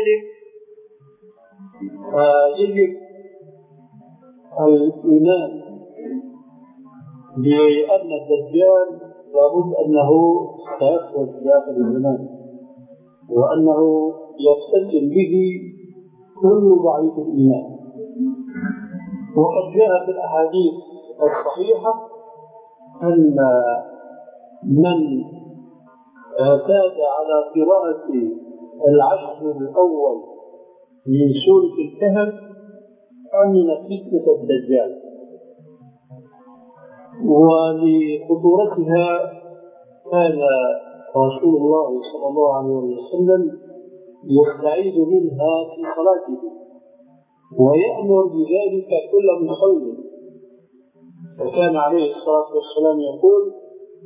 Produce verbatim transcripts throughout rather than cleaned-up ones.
ولذلك يجب الإيمان بأن الدجال لابد أنه سيخرج في آخر الزمان، وأنه يفتتن به كل ضعيف الإيمان. وقد جاء في الأحاديث الصحيحة أن من اعتاد على قراءة العشر الأول من سورة الكهف أمن فتنة الدجال. ولخطورتها كان رسول الله صلى الله عليه وسلم يستعيذ منها في صلاته ويأمر بذلك كل مصلي، فكان عليه الصلاة والسلام يقول: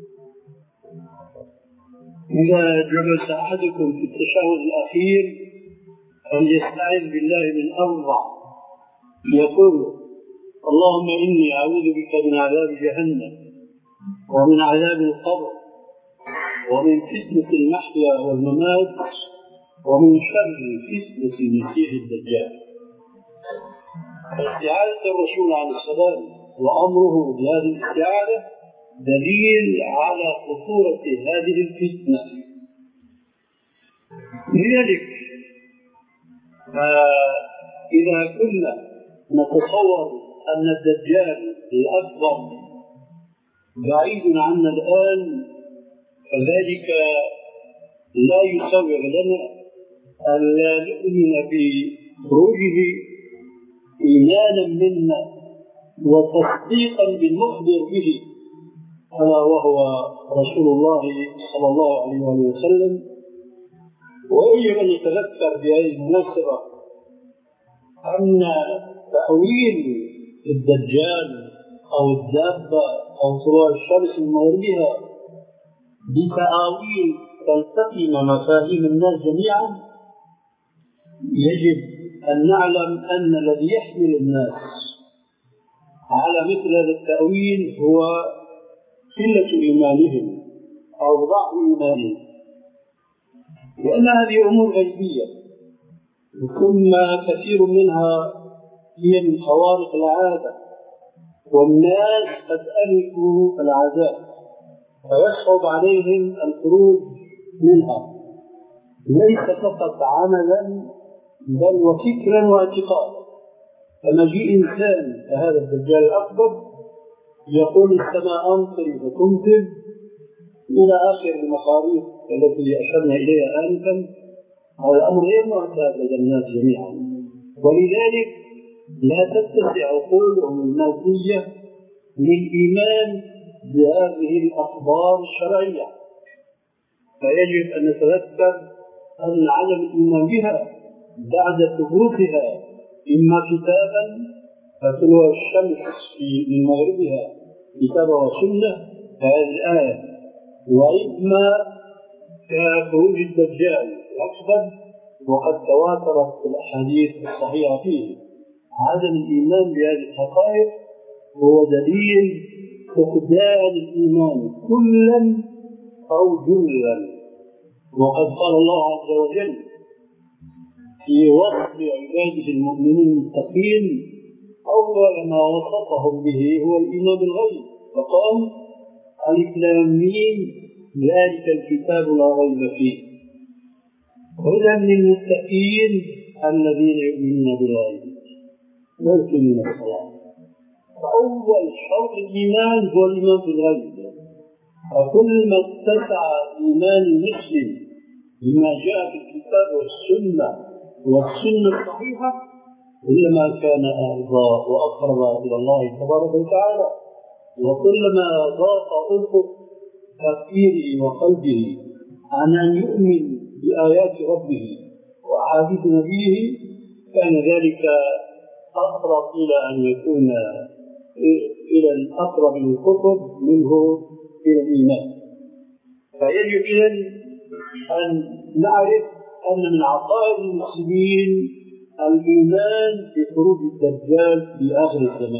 إذا جلس أحدكم في التشهد الأخير فليستعذ بالله من أربع، يقول: اللهم إني أعوذ بك من عذاب جهنم ومن عذاب القبر ومن فتنة المحيا والممات ومن شر فتنة المسيح الدجال. استعاذة الرسول عليه السلام وأمره بهذه الاستعاذة دليل على خطورة هذه الفتنة. لذلك إذا كنا نتصور أن الدجال الأكبر بعيد عنا الآن، فذلك لا يسوغ لنا أن لا نؤمن بخروجه إيمانا منا وتصديقا بالمخبر به، ألا وهو رسول الله صلى الله عليه وسلم. ويجب أن نتذكر بهذه المناسبة أن تأويل الدجال أو الدابة أو طلوع الشمس من مغربها بتأويل تلتقم مفاهيم الناس جميعا، يجب أن نعلم أن الذي يحمل الناس على مثل هذا التأويل هو قلة إيمانهم أو ضعف إيمانهم، لأن هذه أمور غيبية، ثم كثير منها هي من خوارق العادة، والناس قد ألفوا العادات فيصعب عليهم الخروج منها، ليس فقط عملا بل وفكرا واعتقادا. فمجيء إنسان كهذا الدجال الأكبر يقول: السماء أمطري فتمطر، إلى آخر المخاريف التي أشرنا إليها آنفا. هذا الأمر غير معتاد لدى الناس جميعا، ولذلك لا تتسع عقولهم المادية للإيمان بهذه الأخبار الشرعية. فيجب أن نتذكر أن عدم الإيمان بها بعد ثبوتها إما كتابا فطلوع الشمس من مغربها كتابا وسنة هذه الآية، وإما كخروج الدجال الأكبر وقد تواترت الأحاديث الصحيحة فيه. عدم الإيمان بهذه الحقائق هو دليل فقدان الإيمان كلا أو جلا. وقد قال الله عز وجل في وصف عباده المؤمنين المتقين: أول ما وصفهم به هو الإيمان بالغيب، فقال: ألف لام ميم ذلك الكتاب لا ريب فيه هدى للمتقين الذين يؤمنون بالغيب ويقيمون الصلاة. فأول شرط الإيمان هو الإيمان بالغيب، فكل ما اتسع إيمان المسلم بما جاء في الكتاب والسنة والسنة الصحيحة كلما كان أرضى وأقرب إلى الله تبارك وتعالى، وكلما ضاق أفق تفكيره وقلبه عن أن يؤمن بآيات ربه وأحاديث نبيه، كان ذلك أقرب إلى أن يكون إلى الأقرب للكفر منه إلى الإيمان. فيجب إذن أن نعرف أن من عقائد المسلمين الإيمان بخروج الدجال في آخر الزمان.